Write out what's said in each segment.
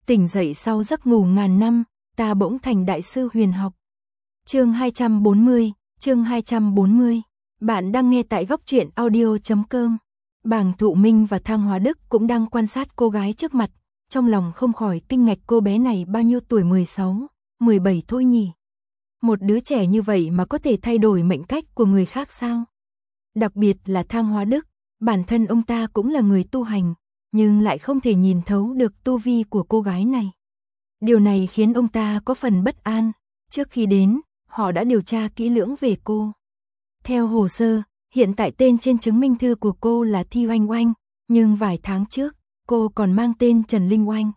Tỉnh dậy sau giấc ngủ ngàn năm, ta bỗng thành đại sư huyền học. Chương 240, chương 240. Bạn đang nghe tại góc truyện audio.com. Bàng Thụ Minh và Thang Hóa Đức cũng đang quan sát cô gái trước mặt, trong lòng không khỏi kinh ngạc, cô bé này bao nhiêu tuổi, 16, 17 thôi nhỉ? Một đứa trẻ như vậy mà có thể thay đổi mệnh cách của người khác sao? Đặc biệt là Thang Hóa Đức, bản thân ông ta cũng là người tu hành, nhưng lại không thể nhìn thấu được tu vi của cô gái này. Điều này khiến ông ta có phần bất an. Trước khi đến, họ đã điều tra kỹ lưỡng về cô. Theo hồ sơ, hiện tại tên trên chứng minh thư của cô là Thi Oanh Oanh, nhưng vài tháng trước, cô còn mang tên Trần Linh Oanh.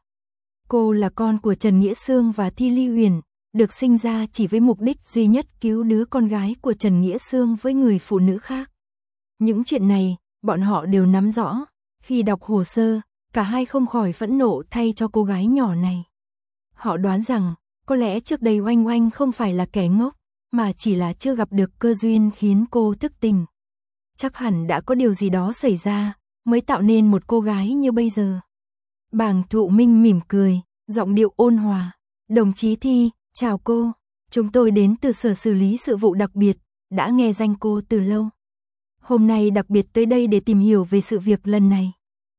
Cô là con của Trần Nghĩa Xương và Thi Ly Huyền, được sinh ra chỉ với mục đích duy nhất cứu đứa con gái của Trần Nghĩa Xương với người phụ nữ khác. Những chuyện này, bọn họ đều nắm rõ. Khi đọc hồ sơ, cả hai không khỏi phẫn nộ thay cho cô gái nhỏ này. Họ đoán rằng, có lẽ trước đây Oanh Oanh không phải là kẻ ngốc, mà chỉ là chưa gặp được cơ duyên khiến cô thức tỉnh. Chắc hẳn đã có điều gì đó xảy ra, mới tạo nên một cô gái như bây giờ. Bàng Thụ Minh mỉm cười, giọng điệu ôn hòa. Đồng chí Thi, chào cô. Chúng tôi đến từ Sở Xử lý Sự vụ Đặc biệt, đã nghe danh cô từ lâu. Hôm nay đặc biệt tới đây để tìm hiểu về sự việc lần này.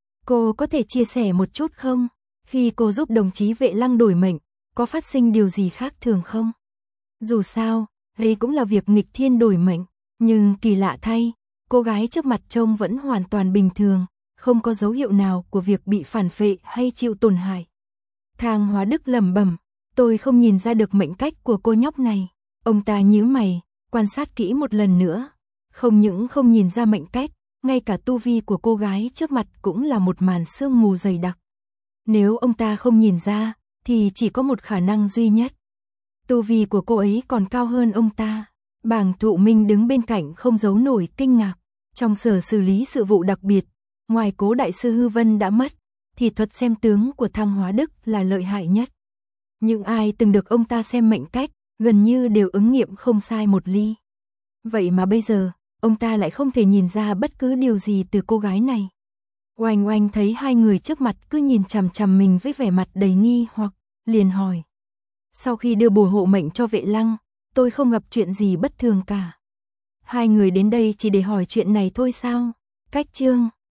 Cô có thể chia sẻ một chút không? Khi cô giúp đồng chí Vệ Lăng đổi mệnh, có phát sinh điều gì khác thường không? Dù sao, đây cũng là việc nghịch thiên đổi mệnh, nhưng kỳ lạ thay, cô gái trước mặt trông vẫn hoàn toàn bình thường, không có dấu hiệu nào của việc bị phản phệ hay chịu tổn hại. Thang Hóa Đức lẩm bẩm, tôi không nhìn ra được mệnh cách của cô nhóc này. Ông ta nhíu mày, quan sát kỹ một lần nữa. Không những không nhìn ra mệnh cách, ngay cả tu vi của cô gái trước mặt cũng là một màn sương mù dày đặc. Nếu ông ta không nhìn ra, thì chỉ có một khả năng duy nhất. Tu vi của cô ấy còn cao hơn ông ta. Bàng Thụ Minh đứng bên cạnh không giấu nổi kinh ngạc. Trong Sở Xử lý Sự vụ Đặc biệt, ngoài Cố đại sư Hư Vân đã mất, thì thuật xem tướng của Thang Hóa Đức là lợi hại nhất. Những ai từng được ông ta xem mệnh cách, gần như đều ứng nghiệm không sai một ly. Vậy mà bây giờ, ông ta lại không thể nhìn ra bất cứ điều gì từ cô gái này. Oanh Oanh thấy hai người trước mặt cứ nhìn chằm chằm mình với vẻ mặt đầy nghi hoặc, liền hỏi. Sau khi đưa bùa hộ mệnh cho Vệ Lăng, tôi không gặp chuyện gì bất thường cả. Hai người đến đây chỉ để hỏi chuyện này thôi sao? Cách chương